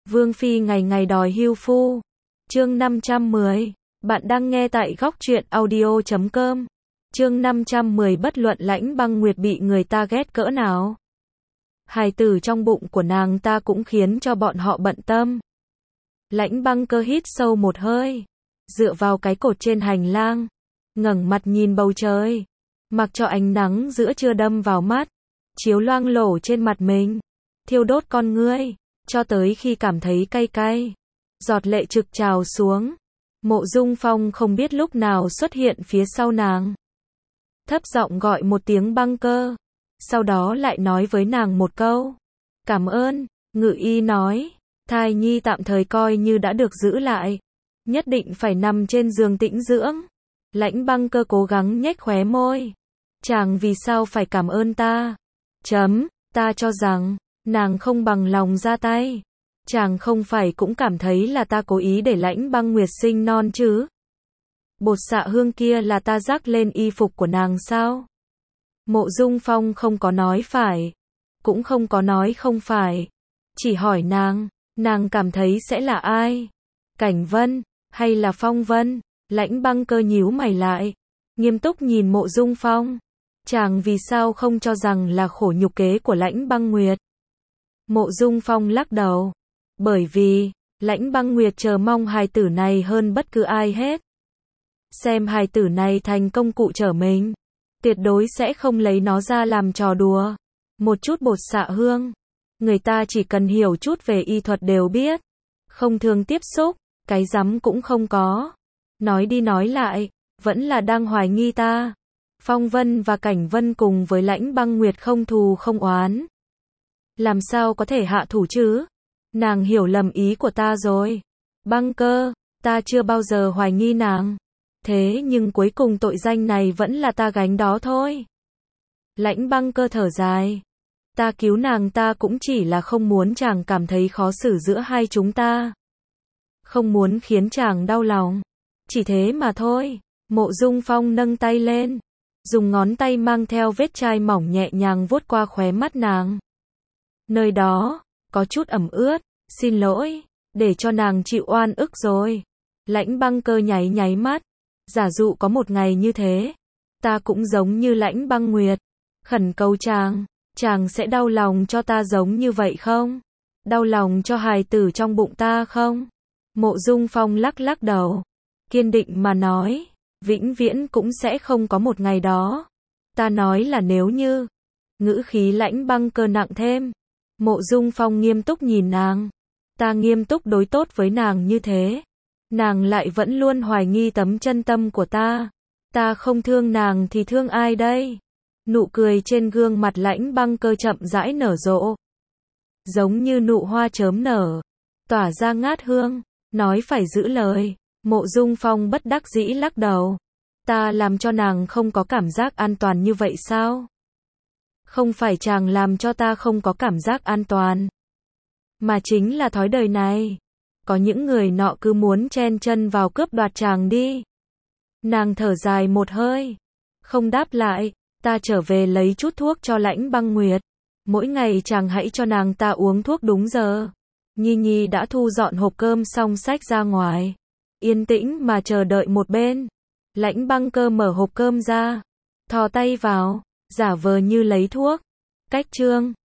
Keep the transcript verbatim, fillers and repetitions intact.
Vương Phi ngày ngày đòi hưu phu. Chương năm trăm mười. Bạn đang nghe tại góc truyện audio chấm com. Chương năm trăm mười bất luận Lãnh Băng Nguyệt bị người ta ghét cỡ nào. Hài tử trong bụng của nàng ta cũng khiến cho bọn họ bận tâm. Lãnh Băng Cơ hít sâu một hơi, dựa vào cái cột trên hành lang, ngẩng mặt nhìn bầu trời, mặc cho ánh nắng giữa trưa đâm vào mắt, chiếu loang lổ trên mặt mình, thiêu đốt con ngươi, cho tới khi cảm thấy cay cay, giọt lệ trực trào xuống. Mộ Dung Phong không biết lúc nào xuất hiện phía sau nàng, thấp giọng gọi một tiếng Băng Cơ, sau đó lại nói với nàng một câu, cảm ơn. Ngự y nói, thai nhi tạm thời coi như đã được giữ lại, nhất định phải nằm trên giường tĩnh dưỡng. Lãnh Băng Cơ cố gắng nhếch khóe môi, chàng vì sao phải cảm ơn ta? Chấm, ta cho rằng, nàng không bằng lòng ra tay. Chàng không phải cũng cảm thấy là ta cố ý để Lãnh Băng Nguyệt sinh non chứ? Bột xạ hương kia là ta rắc lên y phục của nàng sao? Mộ Dung Phong không có nói phải, cũng không có nói không phải, chỉ hỏi nàng, nàng cảm thấy sẽ là ai? Cảnh Vân, hay là Phong Vân? Lãnh Băng Cơ nhíu mày lại, nghiêm túc nhìn Mộ Dung Phong. Chàng vì sao không cho rằng là khổ nhục kế của Lãnh Băng Nguyệt? Mộ Dung Phong lắc đầu, bởi vì, Lãnh Băng Nguyệt chờ mong hài tử này hơn bất cứ ai hết. Xem hài tử này thành công cụ trở mình, tuyệt đối sẽ không lấy nó ra làm trò đùa. Một chút bột xạ hương, người ta chỉ cần hiểu chút về y thuật đều biết. Không thường tiếp xúc, cái rắm cũng không có. Nói đi nói lại, vẫn là đang hoài nghi ta. Phong Vân và Cảnh Vân cùng với Lãnh Băng Nguyệt không thù không oán, làm sao có thể hạ thủ chứ? Nàng hiểu lầm ý của ta rồi. Băng Cơ, ta chưa bao giờ hoài nghi nàng. Thế nhưng cuối cùng tội danh này vẫn là ta gánh đó thôi. Lãnh Băng Cơ thở dài. Ta cứu nàng ta cũng chỉ là không muốn chàng cảm thấy khó xử giữa hai chúng ta. Không muốn khiến chàng đau lòng. Chỉ thế mà thôi. Mộ Dung Phong nâng tay lên, dùng ngón tay mang theo vết chai mỏng nhẹ nhàng vuốt qua khóe mắt nàng. Nơi đó, có chút ẩm ướt, xin lỗi, để cho nàng chịu oan ức rồi. Lãnh Băng Cơ nháy nháy mắt, giả dụ có một ngày như thế, ta cũng giống như Lãnh Băng Nguyệt, khẩn cầu chàng, chàng sẽ đau lòng cho ta giống như vậy không? Đau lòng cho hài tử trong bụng ta không? Mộ Dung Phong lắc lắc đầu, kiên định mà nói, vĩnh viễn cũng sẽ không có một ngày đó. Ta nói là nếu như. Ngữ khí Lãnh Băng Cơ nặng thêm. Mộ Dung Phong nghiêm túc nhìn nàng. Ta nghiêm túc đối tốt với nàng như thế, nàng lại vẫn luôn hoài nghi tấm chân tâm của ta. Ta không thương nàng thì thương ai đây? Nụ cười trên gương mặt Lãnh Băng Cơ chậm rãi nở rộ, giống như nụ hoa chớm nở, tỏa ra ngát hương. Nói phải giữ lời. Mộ Dung Phong bất đắc dĩ lắc đầu. Ta làm cho nàng không có cảm giác an toàn như vậy sao? Không phải chàng làm cho ta không có cảm giác an toàn, mà chính là thói đời này. Có những người nọ cứ muốn chen chân vào cướp đoạt chàng đi. Nàng thở dài một hơi, không đáp lại. Ta trở về lấy chút thuốc cho Lãnh Băng Nguyệt. Mỗi ngày chàng hãy cho nàng ta uống thuốc đúng giờ. Nhi Nhi đã thu dọn hộp cơm xong xách ra ngoài, yên tĩnh mà chờ đợi một bên. Lãnh Băng Cơ mở hộp cơm ra, thò tay vào, giả vờ như lấy thuốc. Cách chương